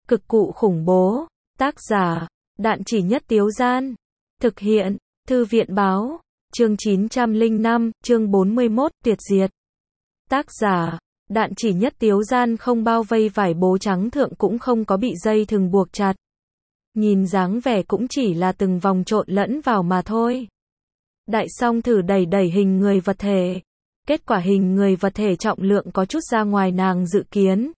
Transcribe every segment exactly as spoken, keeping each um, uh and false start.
Cực cụ khủng bố. Tác giả, Đạn Chỉ Nhất Tiếu Gian. Thực hiện, Thư viện báo. Chương chín trăm lẻ năm, chương bốn mươi mốt, tuyệt diệt. Tác giả, Đạn Chỉ Nhất Tiếu Gian. Không bao vây vải bố trắng thượng cũng không có bị dây thừng buộc chặt. Nhìn dáng vẻ cũng chỉ là từng vòng trộn lẫn vào mà thôi. Đại Song thử đẩy đẩy hình người vật thể. Kết quả hình người vật thể trọng lượng có chút ra ngoài nàng dự kiến.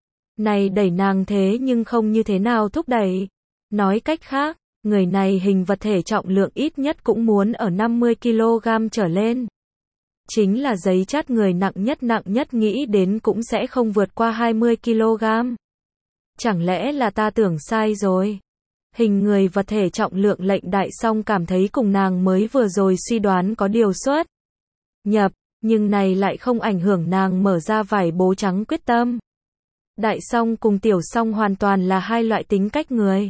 Này đẩy nàng thế nhưng không như thế nào thúc đẩy. Nói cách khác, người này hình vật thể trọng lượng ít nhất cũng muốn ở năm mươi ki lô gam trở lên. Chính là giấy chát người nặng nhất nặng nhất nghĩ đến cũng sẽ không vượt qua hai mươi ki lô gam. Chẳng lẽ là ta tưởng sai rồi? Hình người vật thể trọng lượng lệnh Đại Song cảm thấy cùng nàng mới vừa rồi suy đoán có điều xuất nhập, nhưng này lại không ảnh hưởng nàng mở ra vải bố trắng quyết tâm. Đại Song cùng Tiểu Song hoàn toàn là hai loại tính cách người.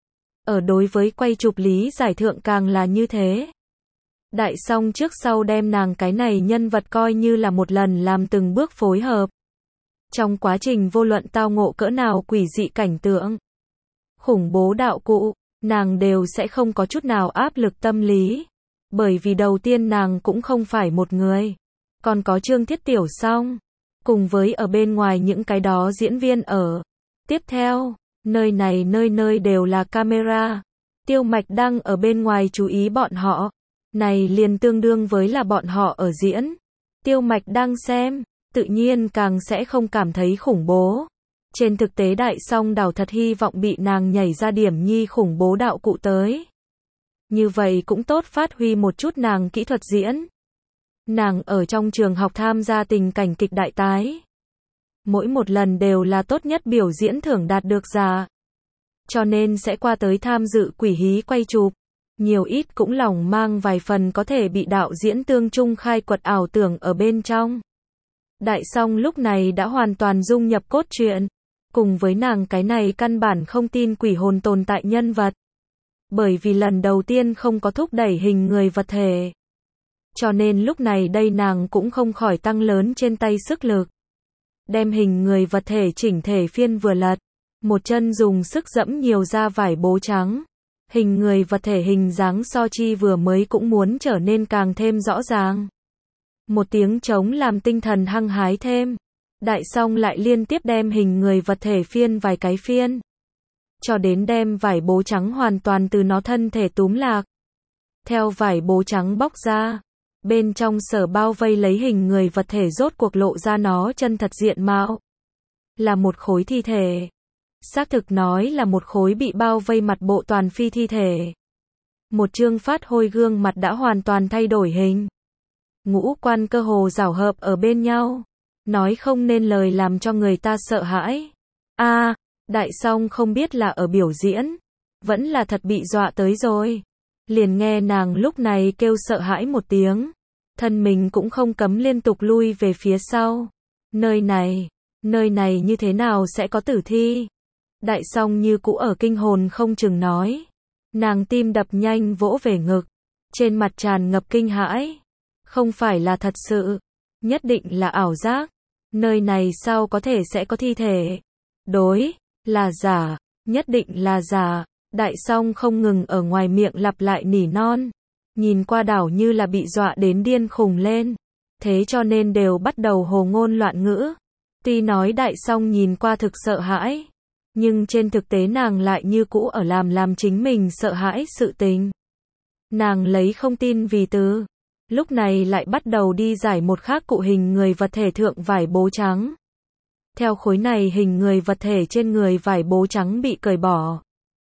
Ở đối với quay chụp lý giải thượng càng là như thế. Đại Song trước sau đem nàng cái này nhân vật coi như là một lần làm từng bước phối hợp. Trong quá trình vô luận tao ngộ cỡ nào quỷ dị cảnh tượng, khủng bố đạo cụ, nàng đều sẽ không có chút nào áp lực tâm lý. Bởi vì đầu tiên nàng cũng không phải một người, còn có Trương Thiết Tiểu Song, cùng với ở bên ngoài những cái đó diễn viên ở. Tiếp theo, nơi này nơi nơi đều là camera. Tiêu Mạch Đăng ở bên ngoài chú ý bọn họ. Này liền tương đương với là bọn họ ở diễn. Tiêu Mạch Đăng xem, tự nhiên càng sẽ không cảm thấy khủng bố. Trên thực tế Đại Song đảo thật hy vọng bị nàng nhảy ra điểm nhi khủng bố đạo cụ tới. Như vậy cũng tốt phát huy một chút nàng kỹ thuật diễn. Nàng ở trong trường học tham gia tình cảnh kịch đại tái. Mỗi một lần đều là tốt nhất biểu diễn thưởng đạt được giả. Cho nên sẽ qua tới tham dự quỷ hí quay chụp. Nhiều ít cũng lòng mang vài phần có thể bị đạo diễn Tương Trung khai quật ảo tưởng ở bên trong. Đại Song lúc này đã hoàn toàn dung nhập cốt truyện. Cùng với nàng cái này căn bản không tin quỷ hồn tồn tại nhân vật. Bởi vì lần đầu tiên không có thúc đẩy hình người vật thể. Cho nên lúc này đây nàng cũng không khỏi tăng lớn trên tay sức lực. Đem hình người vật thể chỉnh thể phiên vừa lật. Một chân dùng sức dẫm nhiều ra vải bố trắng. Hình người vật thể hình dáng so chi vừa mới cũng muốn trở nên càng thêm rõ ràng. Một tiếng trống làm tinh thần hăng hái thêm. Đại Song lại liên tiếp đem hình người vật thể phiên vài cái phiên. Cho đến đem vải bố trắng hoàn toàn từ nó thân thể túm lạc. Theo vải bố trắng bóc ra. Bên trong sở bao vây lấy hình người vật thể rốt cuộc lộ ra nó chân thật diện mạo. Là một khối thi thể. Xác thực nói là một khối bị bao vây mặt bộ toàn phi thi thể. Một trương phát hôi gương mặt đã hoàn toàn thay đổi hình. Ngũ quan cơ hồ rảo hợp ở bên nhau. Nói không nên lời làm cho người ta sợ hãi. A, à, Đại Song không biết là ở biểu diễn. Vẫn là thật bị dọa tới rồi. Liền nghe nàng lúc này kêu sợ hãi một tiếng. Thân mình cũng không cấm liên tục lui về phía sau. Nơi này, nơi này như thế nào sẽ có tử thi? Đại Song như cũ ở kinh hồn không chừng nói. Nàng tim đập nhanh vỗ về ngực. Trên mặt tràn ngập kinh hãi. Không phải là thật sự. Nhất định là ảo giác. Nơi này sao có thể sẽ có thi thể? Đối, là giả. Nhất định là giả. Đại Song không ngừng ở ngoài miệng lặp lại nỉ non. Nhìn qua đảo như là bị dọa đến điên khùng lên. Thế cho nên đều bắt đầu hồ ngôn loạn ngữ. Tuy nói Đại Song nhìn qua thực sợ hãi. Nhưng trên thực tế nàng lại như cũ ở làm làm chính mình sợ hãi sự tình. Nàng lấy không tin vì từ. Lúc này lại bắt đầu đi giải một khác cụ hình người vật thể thượng vải bố trắng. Theo khối này hình người vật thể trên người vải bố trắng bị cởi bỏ.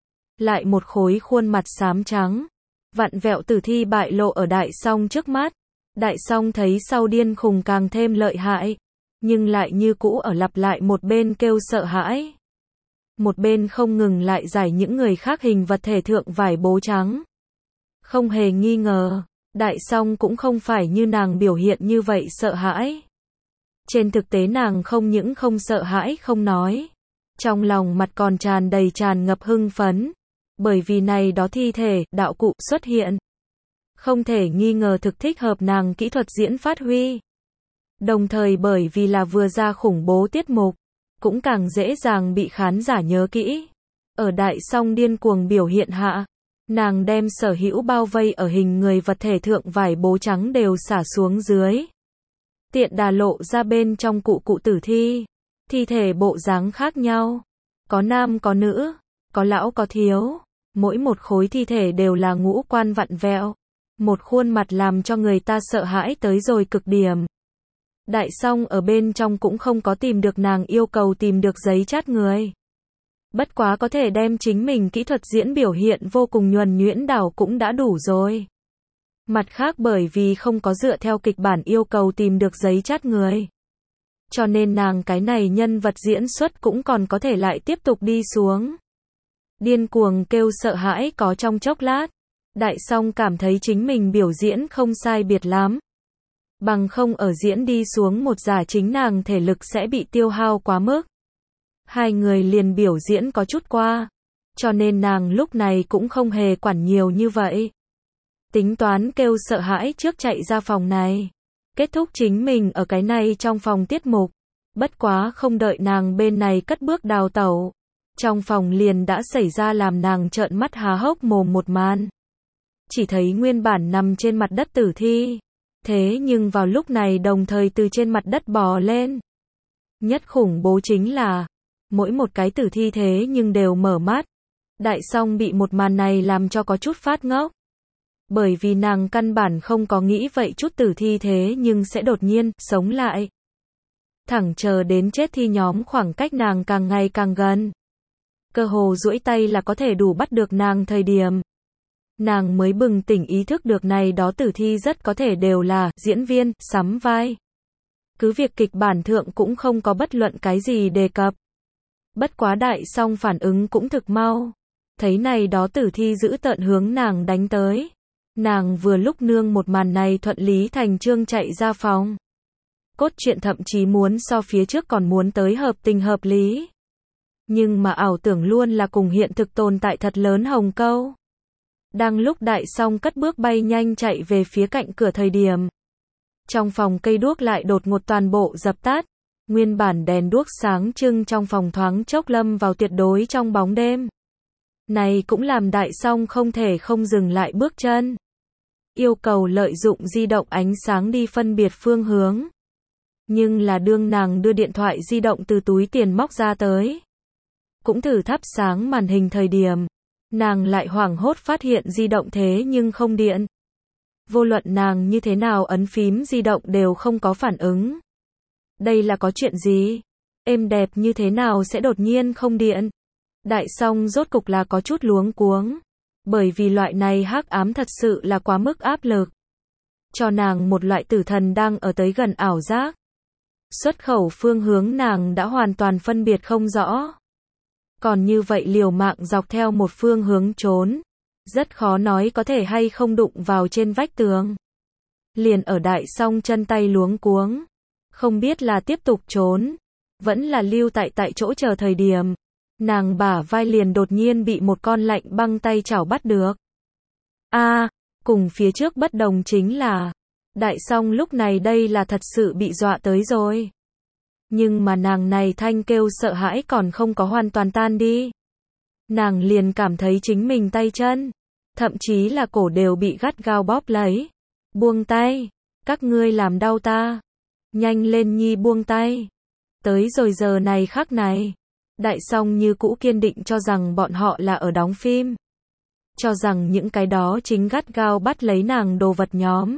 Lại một khối khuôn mặt xám trắng. Vặn vẹo tử thi bại lộ ở Đại Song trước mắt. Đại Song thấy sau điên khùng càng thêm lợi hại. Nhưng lại như cũ ở lặp lại một bên kêu sợ hãi. Một bên không ngừng lại giải những người khác hình vật thể thượng vải bố trắng. Không hề nghi ngờ, Đại Song cũng không phải như nàng biểu hiện như vậy sợ hãi. Trên thực tế nàng không những không sợ hãi không nói. Trong lòng mặt còn tràn đầy tràn ngập hưng phấn. Bởi vì này đó thi thể, đạo cụ xuất hiện. Không thể nghi ngờ thực thích hợp nàng kỹ thuật diễn phát huy. Đồng thời bởi vì là vừa ra khủng bố tiết mục. Cũng càng dễ dàng bị khán giả nhớ kỹ. Ở Đại Song điên cuồng biểu hiện hạ, nàng đem sở hữu bao vây ở hình người vật thể thượng vải bố trắng đều xả xuống dưới. Tiện đà lộ ra bên trong cụ cụ tử thi. Thi thể bộ dáng khác nhau. Có nam có nữ, có lão có thiếu. Mỗi một khối thi thể đều là ngũ quan vặn vẹo. Một khuôn mặt làm cho người ta sợ hãi tới rồi cực điểm. Đại Song ở bên trong cũng không có tìm được nàng yêu cầu tìm được giấy chát người. Bất quá có thể đem chính mình kỹ thuật diễn biểu hiện vô cùng nhuần nhuyễn đảo cũng đã đủ rồi. Mặt khác bởi vì không có dựa theo kịch bản yêu cầu tìm được giấy chát người. Cho nên nàng cái này nhân vật diễn xuất cũng còn có thể lại tiếp tục đi xuống. Điên cuồng kêu sợ hãi có trong chốc lát. Đại Song cảm thấy chính mình biểu diễn không sai biệt lắm. Bằng không ở diễn đi xuống một giả chính nàng thể lực sẽ bị tiêu hao quá mức. Hai người liền biểu diễn có chút qua. Cho nên nàng lúc này cũng không hề quản nhiều như vậy. Tính toán kêu sợ hãi trước chạy ra phòng này. Kết thúc chính mình ở cái này trong phòng tiết mục. Bất quá không đợi nàng bên này cất bước đào tẩu. Trong phòng liền đã xảy ra làm nàng trợn mắt há hốc mồm một màn. Chỉ thấy nguyên bản nằm trên mặt đất tử thi. Thế nhưng vào lúc này đồng thời từ trên mặt đất bò lên. Nhất khủng bố chính là, mỗi một cái tử thi thế nhưng đều mở mắt. Đại Song bị một màn này làm cho có chút phát ngốc. Bởi vì nàng căn bản không có nghĩ vậy chút tử thi thế nhưng sẽ đột nhiên sống lại. Thẳng chờ đến chết thi nhóm khoảng cách nàng càng ngày càng gần. Cơ hồ duỗi tay là có thể đủ bắt được nàng thời điểm. Nàng mới bừng tỉnh ý thức được này đó tử thi rất có thể đều là diễn viên, sắm vai. Cứ việc kịch bản thượng cũng không có bất luận cái gì đề cập. Bất quá Đại Song phản ứng cũng thực mau. Thấy này đó tử thi giữ tợn hướng nàng đánh tới. Nàng vừa lúc nương một màn này thuận lý thành chương chạy ra phòng. Cốt truyện thậm chí muốn so phía trước còn muốn tới hợp tình hợp lý. Nhưng mà ảo tưởng luôn là cùng hiện thực tồn tại thật lớn hồng câu. Đang lúc Đại Song cất bước bay nhanh chạy về phía cạnh cửa thời điểm. Trong phòng cây đuốc lại đột ngột toàn bộ dập tắt. Nguyên bản đèn đuốc sáng trưng trong phòng thoáng chốc lâm vào tuyệt đối trong bóng đêm. Này cũng làm Đại Song không thể không dừng lại bước chân. Yêu cầu lợi dụng di động ánh sáng đi phân biệt phương hướng. Nhưng là đương nàng đưa điện thoại di động từ túi tiền móc ra tới. Cũng thử thắp sáng màn hình thời điểm. Nàng lại hoảng hốt phát hiện di động thế nhưng không điện. Vô luận nàng như thế nào ấn phím di động đều không có phản ứng. Đây là có chuyện gì? Êm đẹp như thế nào sẽ đột nhiên không điện? Đại Song rốt cục là có chút luống cuống. Bởi vì loại này hắc ám thật sự là quá mức áp lực. Cho nàng một loại tử thần đang ở tới gần ảo giác. Xuất khẩu phương hướng nàng đã hoàn toàn phân biệt không rõ. Còn như vậy liều mạng dọc theo một phương hướng trốn. Rất khó nói có thể hay không đụng vào trên vách tường. Liền ở Đại Song chân tay luống cuống. Không biết là tiếp tục trốn. Vẫn là lưu tại tại chỗ chờ thời điểm. Nàng bả vai liền đột nhiên bị một con lạnh băng tay chảo bắt được. A, à, cùng phía trước bất đồng chính là. Đại Song lúc này đây là thật sự bị dọa tới rồi. Nhưng mà nàng này thanh kêu sợ hãi còn không có hoàn toàn tan đi. Nàng liền cảm thấy chính mình tay chân, thậm chí là cổ đều bị gắt gao bóp lấy. Buông tay, các ngươi làm đau ta. Nhanh lên nhi buông tay. Tới rồi giờ này khắc này. Đại Song như cũ kiên định cho rằng bọn họ là ở đóng phim. Cho rằng những cái đó chính gắt gao bắt lấy nàng đồ vật nhóm.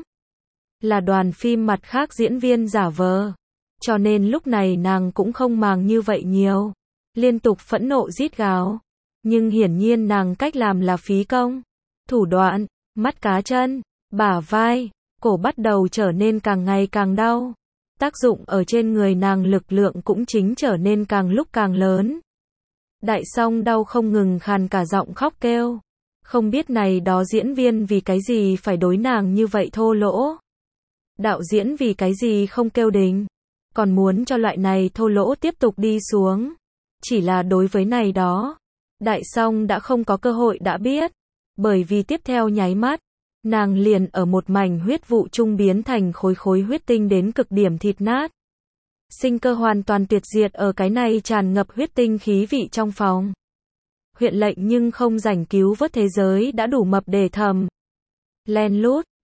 Là đoàn phim mặt khác diễn viên giả vờ. Cho nên lúc này nàng cũng không màng như vậy nhiều. Liên tục phẫn nộ rít gào. Nhưng hiển nhiên nàng cách làm là phí công. Thủ đoạn, mắt cá chân, bả vai, cổ bắt đầu trở nên càng ngày càng đau. Tác dụng ở trên người nàng lực lượng cũng chính trở nên càng lúc càng lớn. Đại Song đau không ngừng khàn cả giọng khóc kêu. Không biết này đó diễn viên vì cái gì phải đối nàng như vậy thô lỗ. Đạo diễn vì cái gì không kêu đình. Còn muốn cho loại này thô lỗ tiếp tục đi xuống. Chỉ là đối với này đó. Đại Song đã không có cơ hội đã biết. Bởi vì tiếp theo nháy mắt. Nàng liền ở một mảnh huyết vụ trung biến thành khối khối huyết tinh đến cực điểm thịt nát. Sinh cơ hoàn toàn tuyệt diệt ở cái này tràn ngập huyết tinh khí vị trong phòng. huyện lệnh nhưng không rảnh cứu vớt thế giới đã đủ mập để thầm. Len lút.